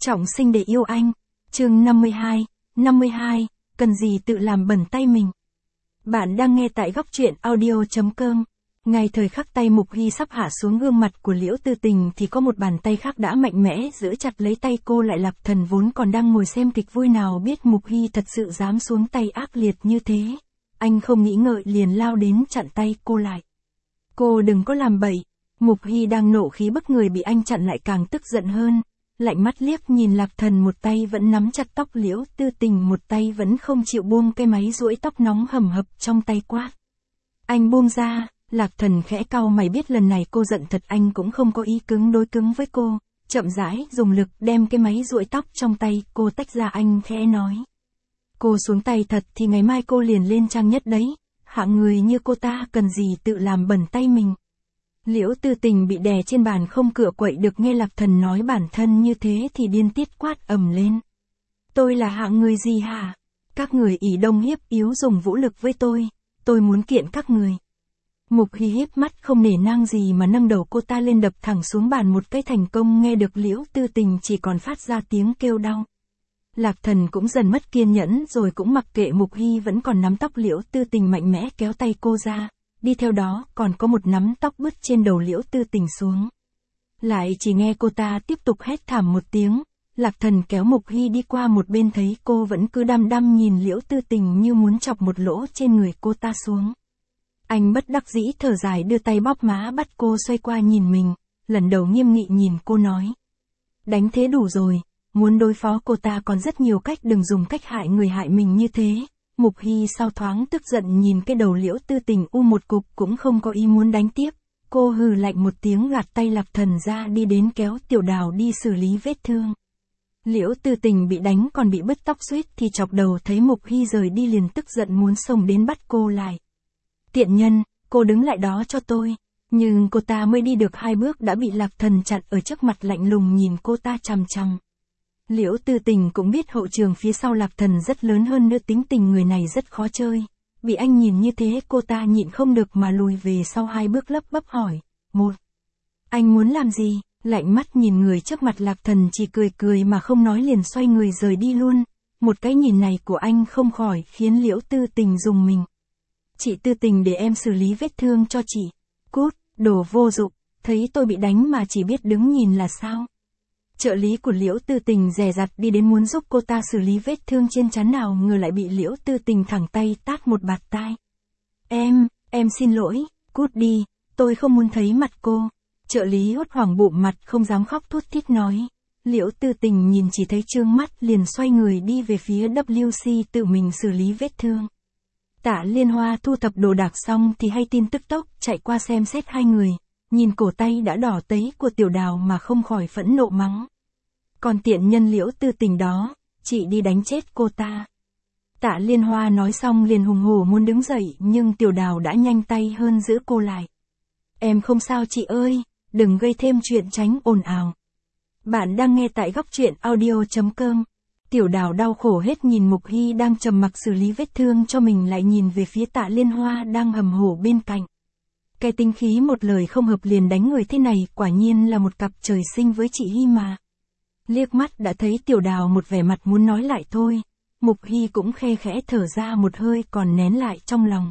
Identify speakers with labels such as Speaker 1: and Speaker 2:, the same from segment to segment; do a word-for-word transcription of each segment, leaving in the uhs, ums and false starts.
Speaker 1: Trọng sinh để yêu anh. Chương năm mươi hai, năm mươi hai, cần gì tự làm bẩn tay mình. Bạn đang nghe tại góc truyện audio chấm com. Ngay thời khắc tay Mục Hy sắp hạ xuống gương mặt của Liễu Tư Tình thì có một bàn tay khác đã mạnh mẽ giữ chặt lấy tay cô lại. Lạc Thần vốn còn đang ngồi xem kịch vui nào biết Mục Hy thật sự dám xuống tay ác liệt như thế. Anh không nghĩ ngợi liền lao đến chặn tay cô lại. Cô đừng có làm bậy. Mục Hy đang nộ khí bức người bị anh chặn lại càng tức giận hơn. Lạnh mắt liếc nhìn Lạc Thần, một tay vẫn nắm chặt tóc Liễu Tư Tình, một tay vẫn không chịu buông cái máy duỗi tóc nóng hầm hập trong tay quát. Anh buông ra. Lạc Thần khẽ cau mày, biết lần này cô giận thật, anh cũng không có ý cứng đối cứng với cô, chậm rãi dùng lực đem cái máy duỗi tóc trong tay cô tách ra. Anh khẽ nói. Cô xuống tay thật thì ngày mai cô liền lên trang nhất đấy, hạng người như cô ta cần gì tự làm bẩn tay mình. Liễu Tư Tình bị đè trên bàn không cựa quậy được, nghe Lạc Thần nói bản thân như thế thì điên tiết quát ầm lên. Tôi là hạng người gì hả? Các người ỷ đông hiếp yếu dùng vũ lực với tôi, tôi muốn kiện các người. Mục Hy híp mắt không nể nang gì mà nâng đầu cô ta lên đập thẳng xuống bàn một cái thành công. Nghe được Liễu Tư Tình chỉ còn phát ra tiếng kêu đau. Lạc Thần cũng dần mất kiên nhẫn rồi cũng mặc kệ Mục Hy vẫn còn nắm tóc Liễu Tư Tình, mạnh mẽ kéo tay cô ra, đi theo đó còn có một nắm tóc bứt trên đầu Liễu Tư Tình xuống. Lại chỉ nghe cô ta tiếp tục hét thảm một tiếng. Lạc Thần kéo Mục Hy đi qua một bên, thấy cô vẫn cứ đăm đăm nhìn Liễu Tư Tình như muốn chọc một lỗ trên người cô ta xuống. Anh bất đắc dĩ thở dài, đưa tay bóp má bắt cô xoay qua nhìn mình, lần đầu nghiêm nghị nhìn cô nói. Đánh thế đủ rồi, muốn đối phó cô ta còn rất nhiều cách, đừng dùng cách hại người hại mình như thế. Mục Hy sau thoáng tức giận nhìn cái đầu Liễu Tư Tình u một cục, cũng không có ý muốn đánh tiếp. Cô hừ lạnh một tiếng gạt tay Lạc Thần ra, đi đến kéo Tiểu Đào đi xử lý vết thương. Liễu Tư Tình bị đánh còn bị bứt tóc suýt thì chọc đầu, thấy Mục Hy rời đi liền tức giận muốn xông đến bắt cô lại. Tiện nhân, cô đứng lại đó cho tôi. Nhưng cô ta mới đi được hai bước đã bị Lạc Thần chặn ở trước mặt, lạnh lùng nhìn cô ta chằm chằm. Liễu Tư Tình cũng biết hậu trường phía sau Lạc Thần rất lớn, hơn nữa tính tình người này rất khó chơi. Bị anh nhìn như thế cô ta nhịn không được mà lùi về sau hai bước, lấp bấp hỏi. Một. Anh muốn làm gì? Lạnh mắt nhìn người trước mặt, Lạc Thần chỉ cười cười mà không nói, liền xoay người rời đi luôn. Một cái nhìn này của anh không khỏi khiến Liễu Tư Tình rùng mình. Chị Tư Tình, để em xử lý vết thương cho chị. Cút, đồ vô dụng, thấy tôi bị đánh mà chỉ biết đứng nhìn là sao? Trợ lý của Liễu Tư Tình dè dặt đi đến muốn giúp cô ta xử lý vết thương trên trán, nào ngờ lại bị Liễu Tư Tình thẳng tay tát một bạt tai. Em, em xin lỗi, cút đi, tôi không muốn thấy mặt cô. Trợ lý hốt hoảng bụm mặt không dám khóc, thút thít nói. Liễu Tư Tình nhìn chỉ thấy trương mắt liền xoay người đi về phía W C tự mình xử lý vết thương. Tạ Liên Hoa thu thập đồ đạc xong thì hay tin tức tốc chạy qua xem xét hai người, nhìn cổ tay đã đỏ tấy của Tiểu Đào mà không khỏi phẫn nộ mắng. Còn tiện nhân Liễu Tư Tình đó, chị đi đánh chết cô ta. Tạ Liên Hoa nói xong liền hùng hổ muốn đứng dậy, nhưng Tiểu Đào đã nhanh tay hơn giữ cô lại. Em không sao chị ơi, đừng gây thêm chuyện tránh ồn ào. Bạn đang nghe tại góc truyện audio chấm com. Tiểu Đào đau khổ hết nhìn Mục Hy đang trầm mặc xử lý vết thương cho mình, lại nhìn về phía Tạ Liên Hoa đang hầm hổ bên cạnh. Cái tính khí một lời không hợp liền đánh người thế này quả nhiên là một cặp trời sinh với chị Hy mà. Liếc mắt đã thấy Tiểu Đào một vẻ mặt muốn nói lại thôi. Mục Hy cũng khe khẽ thở ra một hơi còn nén lại trong lòng.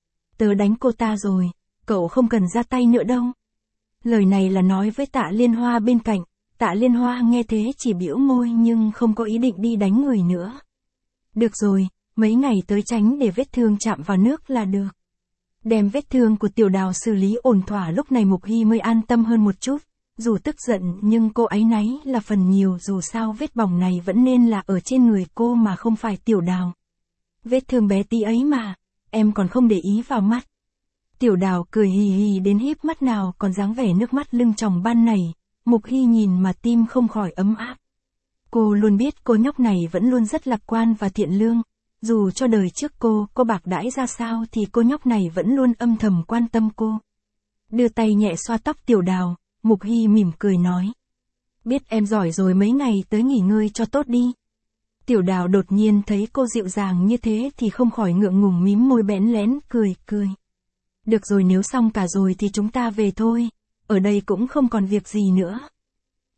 Speaker 1: Tớ đánh cô ta rồi, cậu không cần ra tay nữa đâu. Lời này là nói với Tạ Liên Hoa bên cạnh. Tạ Liên Hoa nghe thế chỉ bĩu môi nhưng không có ý định đi đánh người nữa. Được rồi, mấy ngày tới tránh để vết thương chạm vào nước là được. Đem vết thương của Tiểu Đào xử lý ổn thỏa, lúc này Mục Hy mới an tâm hơn một chút. Dù tức giận nhưng cô áy náy là phần nhiều, dù sao vết bỏng này vẫn nên là ở trên người cô mà không phải Tiểu Đào. Vết thương bé tí ấy mà, em còn không để ý vào mắt. Tiểu Đào cười hì hì đến híp mắt, nào còn dáng vẻ nước mắt lưng tròng ban nảy. Mục Hy nhìn mà tim không khỏi ấm áp. Cô luôn biết cô nhóc này vẫn luôn rất lạc quan và thiện lương. Dù cho đời trước cô có bạc đãi ra sao thì cô nhóc này vẫn luôn âm thầm quan tâm cô. Đưa tay nhẹ xoa tóc Tiểu Đào, Mục Hy mỉm cười nói. Biết em giỏi rồi, mấy ngày tới nghỉ ngơi cho tốt đi. Tiểu Đào đột nhiên thấy cô dịu dàng như thế thì không khỏi ngượng ngùng mím môi bẽn lén cười cười. Được rồi, nếu xong cả rồi thì chúng ta về thôi. Ở đây cũng không còn việc gì nữa.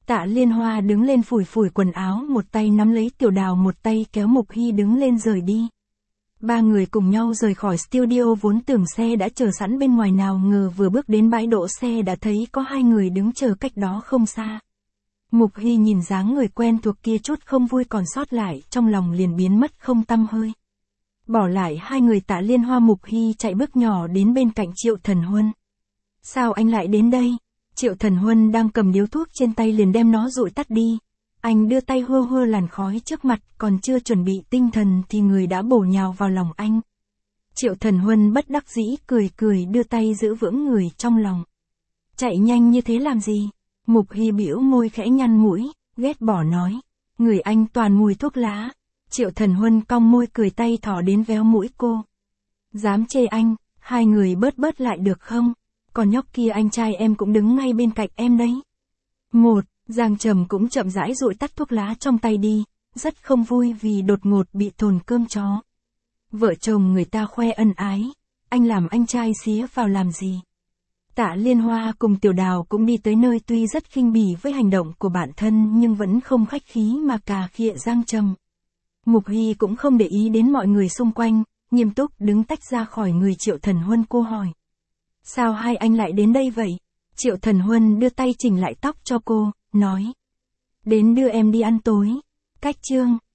Speaker 1: Tạ Liên Hoa đứng lên phủi phủi quần áo, một tay nắm lấy Tiểu Đào, một tay kéo Mục Hy đứng lên rời đi. Ba người cùng nhau rời khỏi studio, vốn tưởng xe đã chờ sẵn bên ngoài, nào ngờ vừa bước đến bãi đỗ xe đã thấy có hai người đứng chờ cách đó không xa. Mục Hy nhìn dáng người quen thuộc kia, chút không vui còn sót lại trong lòng liền biến mất không tăm hơi. Bỏ lại hai người Tạ Liên Hoa, Mục Hy chạy bước nhỏ đến bên cạnh Triệu Thần Huân. Sao anh lại đến đây? Triệu Thần Huân đang cầm điếu thuốc trên tay liền đem nó dụi tắt đi. Anh đưa tay hơ hơ làn khói trước mặt, còn chưa chuẩn bị tinh thần thì người đã bổ nhào vào lòng anh. Triệu Thần Huân bất đắc dĩ cười cười đưa tay giữ vững người trong lòng. Chạy nhanh như thế làm gì? Mục Hy bĩu môi khẽ nhăn mũi, ghét bỏ nói. Người anh toàn mùi thuốc lá. Triệu Thần Huân cong môi cười, tay thỏ đến véo mũi cô. Dám chê anh, hai người bớt bớt lại được không? Còn nhóc kia anh trai em cũng đứng ngay bên cạnh em đấy. Một, Giang Trầm cũng chậm rãi dụi tắt thuốc lá trong tay đi, rất không vui vì đột ngột bị thồn cơm chó. Vợ chồng người ta khoe ân ái, anh làm anh trai xía vào làm gì? Tạ Liên Hoa cùng Tiểu Đào cũng đi tới nơi, tuy rất khinh bỉ với hành động của bản thân nhưng vẫn không khách khí mà cà khịa Giang Trầm. Mục Hy cũng không để ý đến mọi người xung quanh, nghiêm túc đứng tách ra khỏi người Triệu Thần Huân. Cô hỏi. Sao hai anh lại đến đây vậy? Triệu Thần Huân đưa tay chỉnh lại tóc cho cô, nói. Đến đưa em đi ăn tối. Cách Trương.